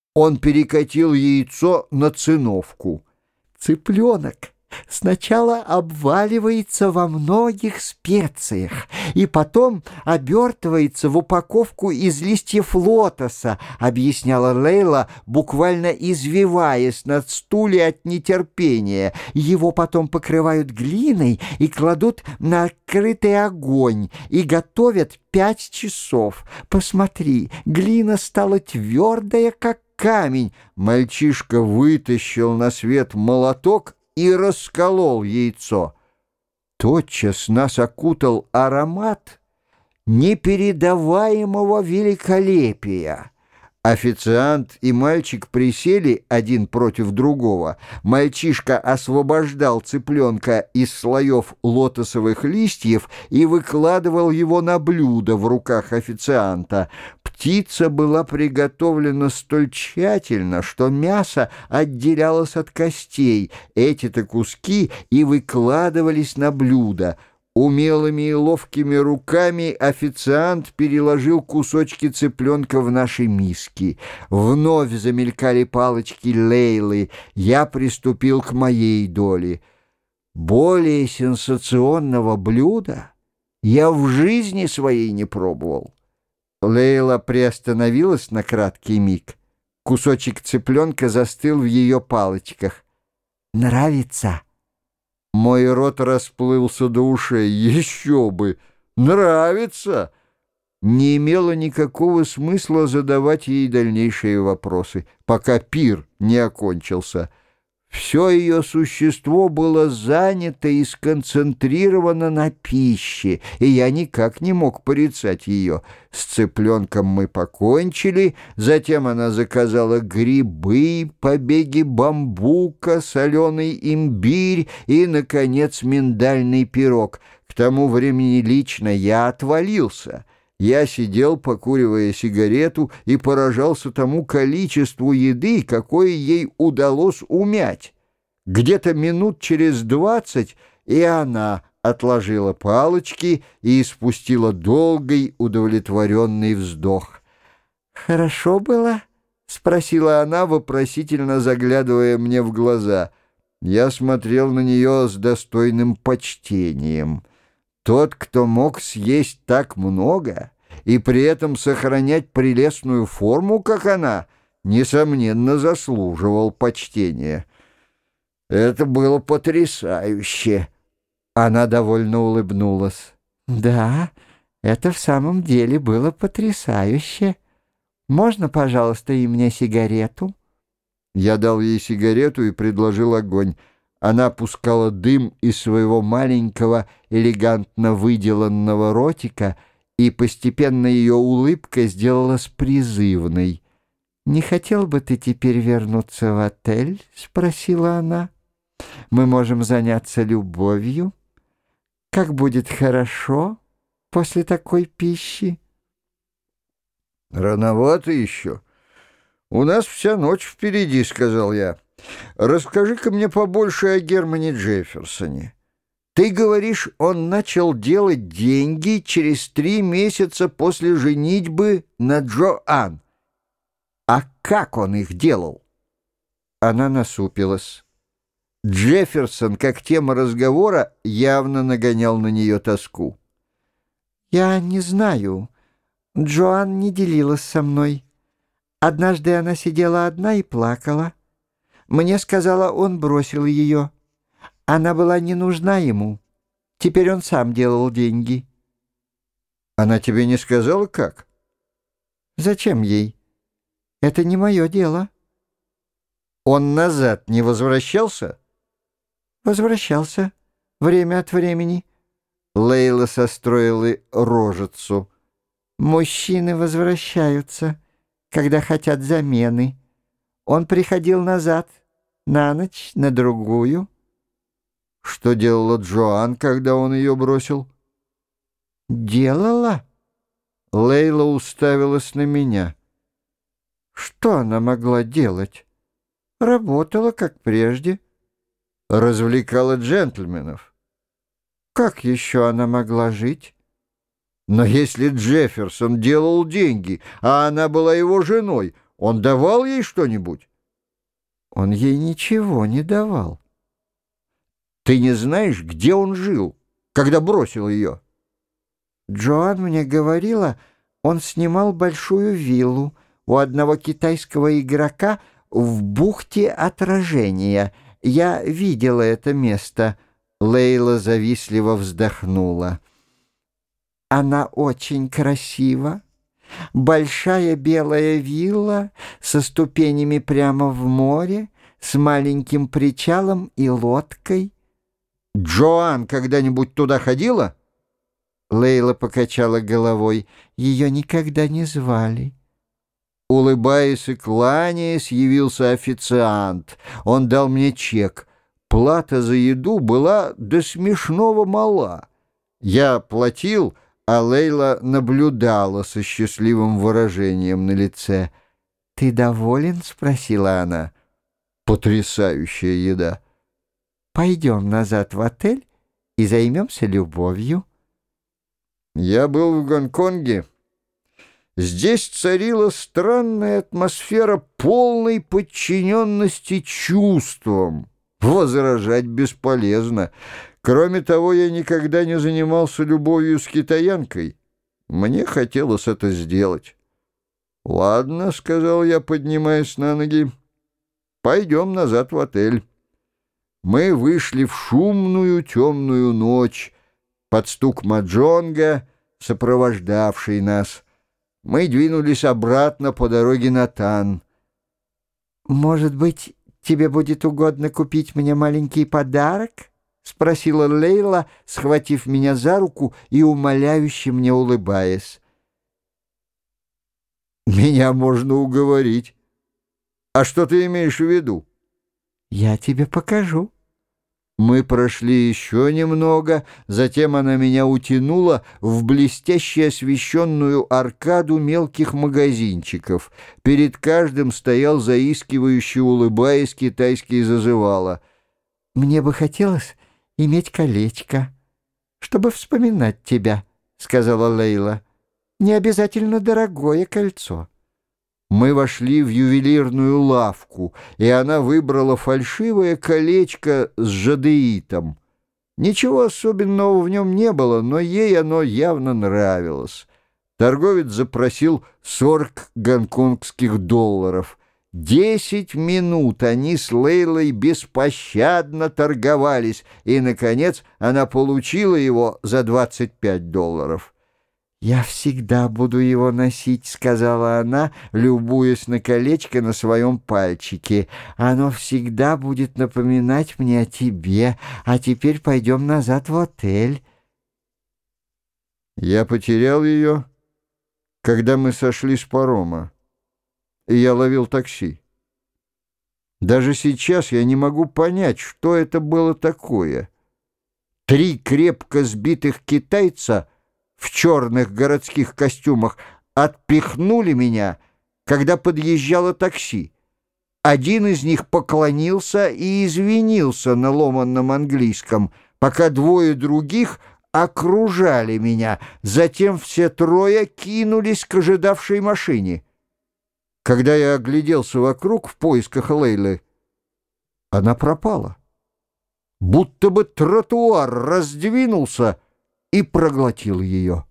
Он перекатил яйцо на циновку. Цыпленок сначала обваливается во многих специях и потом обертывается в упаковку из листьев лотоса, объясняла Лейла, буквально извиваясь на стуле от нетерпения. Его потом покрывают глиной и кладут на открытый огонь и готовят 5 часов. Посмотри, глина стала твердая, как камень. Мальчишка вытащил на свет молоток и расколол яйцо. Тотчас нас окутал аромат непередаваемого великолепия. Официант и мальчик присели один против другого. Мальчишка освобождал цыпленка из слоев лотосовых листьев и выкладывал его на блюдо в руках официанта. Птица была приготовлена столь тщательно, что мясо отделялось от костей. Эти-то куски и выкладывались на блюдо. Умелыми и ловкими руками официант переложил кусочки цыпленка в наши миски. Вновь замелькали палочки Лейлы. Я приступил к моей доле. Более сенсационного блюда я в жизни своей не пробовал. Лейла приостановилась на краткий миг. Кусочек цыпленка застыл в ее палочках. «Нравится?» Мой рот расплылся до ушей. Еще бы! Нравится! Не имело никакого смысла задавать ей дальнейшие вопросы, пока пир не окончился. Все ее существо было занято и сконцентрировано на пище, и я никак не мог порицать ее. С цыпленком мы покончили, затем она заказала грибы, побеги бамбука, соленый имбирь и, наконец, миндальный пирог. К тому времени лично я отвалился. Я сидел, покуривая сигарету, и поражался тому количеству еды, какое ей удалось умять. Где-то минут через 20 и она отложила палочки и испустила долгий удовлетворенный вздох. «Хорошо было?» — спросила она, вопросительно заглядывая мне в глаза. Я смотрел на нее с достойным почтением. Тот, кто мог съесть так много и при этом сохранять прелестную форму, как она, несомненно, заслуживал почтения. Это было потрясающе. Она довольно улыбнулась. «Да, это в самом деле было потрясающе. Можно, пожалуйста, и мне сигарету?» Я дал ей сигарету и предложил огонь. Она пускала дым из своего маленького, элегантно выделанного ротика, и постепенно ее улыбка сделалась призывной. «Не хотел бы ты теперь вернуться в отель?» — спросила она. «Мы можем заняться любовью. Как будет хорошо после такой пищи?» «Рановато еще. У нас вся ночь впереди», — сказал я. «Расскажи-ка мне побольше о Германе Джефферсоне. Ты говоришь, он начал делать деньги через 3 месяца после женитьбы на Джоан. А как он их делал?» Она насупилась. Джефферсон, как тема разговора, явно нагонял на нее тоску. «Я не знаю. Джоан не делилась со мной. Однажды она сидела одна и плакала. Мне сказала, он бросил ее. Она была не нужна ему. Теперь он сам делал деньги». «Она тебе не сказала, как?» «Зачем ей? Это не мое дело». «Он назад не возвращался?» «Возвращался. Время от времени». Лейла состроила рожицу. «Мужчины возвращаются, когда хотят замены. Он приходил назад, на ночь, на другую». «Что делала Джоан, когда он ее бросил?» «Делала?» Лейла уставилась на меня. «Что она могла делать? Работала, как прежде». «Развлекала джентльменов». «Как еще она могла жить?» «Но если Джефферсон делал деньги, а она была его женой, Он давал ей что-нибудь? Он ей ничего не давал. Ты не знаешь, где он жил, когда бросил ее? Джоан мне говорила, он снимал большую виллу у одного китайского игрока в бухте Отражения. Я видела это место. Лейла завистливо вздохнула. Она очень красива. Большая белая вилла со ступенями прямо в море, с маленьким причалом и лодкой. Джоан когда-нибудь туда ходила? Лейла покачала головой. Ее никогда не звали. Улыбаясь и кланяясь, явился официант. Он дал мне чек. Плата за еду была до смешного мала. Я платил, а Лейла наблюдала со счастливым выражением на лице. «Ты доволен?» — спросила она. «Потрясающая еда!» «Пойдем назад в отель и займемся любовью». Я был в Гонконге. Здесь царила странная атмосфера полной подчиненности чувствам. Возражать бесполезно. Кроме того, я никогда не занимался любовью с китаянкой. Мне хотелось это сделать. «Ладно», — сказал я, поднимаясь на ноги, — «пойдем назад в отель». Мы вышли в шумную темную ночь под стук маджонга, сопровождавший нас. Мы двинулись обратно по дороге на Тан. «Может быть, тебе будет угодно купить мне маленький подарок?» — спросила Лейла, схватив меня за руку и умоляюще мне улыбаясь. «Меня можно уговорить. А что ты имеешь в виду?» «Я тебе покажу». Мы прошли еще немного, затем она меня утянула в блестяще освещенную аркаду мелких магазинчиков. Перед каждым стоял заискивающе улыбаясь китайский зазывало. «Мне бы хотелось иметь колечко, чтобы вспоминать тебя», — сказала Лейла. «Не обязательно дорогое кольцо». Мы вошли в ювелирную лавку, и она выбрала фальшивое колечко с жадеитом. Ничего особенного в нем не было, но ей оно явно нравилось. Торговец запросил 40 гонконгских долларов. 10 минут они с Лейлой беспощадно торговались, и, наконец, она получила его за 25 долларов. «Я всегда буду его носить», — сказала она, любуясь на колечко на своем пальчике. «Оно всегда будет напоминать мне о тебе. А теперь пойдем назад в отель». Я потерял ее, когда мы сошли с парома, и я ловил такси. Даже сейчас я не могу понять, что это было такое. 3 крепко сбитых китайца в черных городских костюмах отпихнули меня, когда подъезжало такси. Один из них поклонился и извинился на ломанном английском, пока 2 других окружали меня. Затем все 3 кинулись к ожидавшей машине. Когда я огляделся вокруг в поисках Лейлы, она пропала. Будто бы тротуар раздвинулся и проглотил ее.